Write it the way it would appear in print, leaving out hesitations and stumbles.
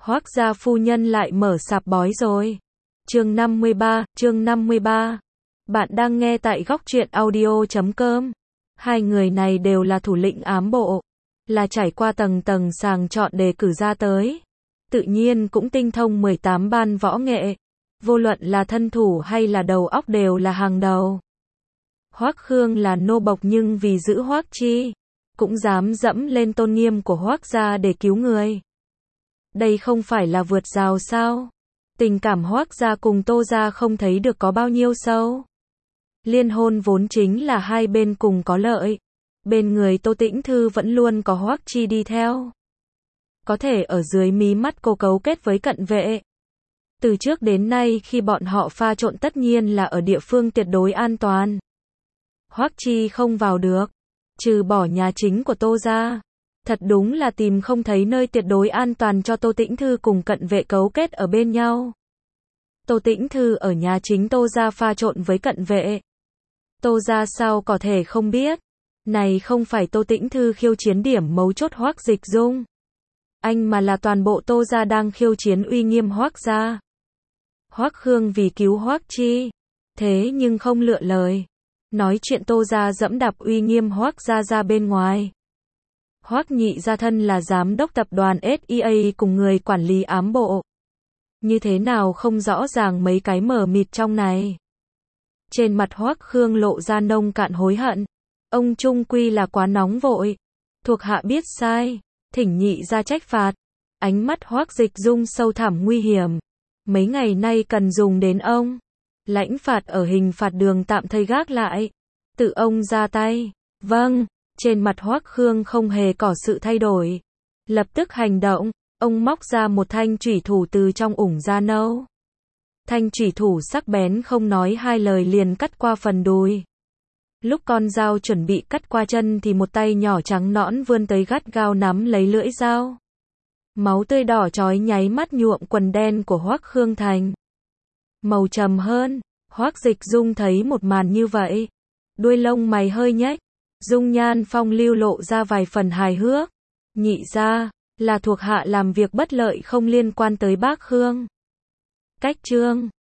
Hoác gia phu nhân lại mở sạp bói rồi. Chương 53. Bạn đang nghe tại góc truyện audio.com. Hai người này đều là thủ lĩnh ám bộ, là trải qua tầng tầng sàng chọn đề cử ra tới. Tự nhiên cũng tinh thông 18 ban võ nghệ, vô luận là thân thủ hay là đầu óc đều là hàng đầu. Hoác Khương là nô bộc nhưng vì giữ Hoác Chi, cũng dám dẫm lên tôn nghiêm của Hoác gia để cứu người. Đây không phải là vượt rào sao? Tình cảm Hoác gia cùng Tô gia không thấy được có bao nhiêu sâu. Liên hôn vốn chính là hai bên cùng có lợi. Bên người Tô Tĩnh Thư vẫn luôn có Hoác Chi đi theo. Có thể ở dưới mí mắt cô cấu kết với cận vệ. Từ trước đến nay khi bọn họ pha trộn tất nhiên là ở địa phương tuyệt đối an toàn. Hoác Chi không vào được, trừ bỏ nhà chính của Tô gia. Thật đúng là tìm không thấy nơi tuyệt đối an toàn cho Tô Tĩnh Thư cùng cận vệ cấu kết ở bên nhau. Tô Tĩnh Thư ở nhà chính Tô gia pha trộn với cận vệ. Tô gia sao có thể không biết. Này không phải Tô Tĩnh Thư khiêu chiến điểm mấu chốt Hoác Dịch Dung. Anh mà là toàn bộ Tô gia đang khiêu chiến uy nghiêm Hoác gia. Hoác Khương vì cứu Hoác Chi, thế nhưng không lựa lời. Nói chuyện Tô gia dẫm đạp uy nghiêm Hoác gia ra bên ngoài. Hoác nhị gia thân là giám đốc tập đoàn SEA cùng người quản lý ám bộ. Như thế nào không rõ ràng mấy cái mờ mịt trong này. Trên mặt Hoác Khương lộ ra nông cạn hối hận. Ông trung quy là quá nóng vội. Thuộc hạ biết sai, thỉnh nhị gia trách phạt. Ánh mắt Hoác Dịch Dung sâu thẳm nguy hiểm. Mấy ngày nay cần dùng đến ông. Lãnh phạt ở hình phạt đường tạm thời gác lại. Tự ông ra tay. Vâng. Trên mặt Hoác Khương không hề có sự thay đổi. Lập tức hành động, ông móc ra một thanh chủy thủ từ trong ủng da nâu. Thanh chủy thủ sắc bén không nói hai lời liền cắt qua phần đùi. Lúc con dao chuẩn bị cắt qua chân thì một tay nhỏ trắng nõn vươn tới gắt gao nắm lấy lưỡi dao. Máu tươi đỏ chói nháy mắt nhuộm quần đen của Hoác Khương thành màu trầm hơn. Hoác Dịch Dung thấy một màn như vậy, đuôi lông mày hơi nhếch. Dung nhan phong lưu lộ ra vài phần hài hước. Nhị gia, là thuộc hạ làm việc bất lợi không liên quan tới bác Khương. Cách chương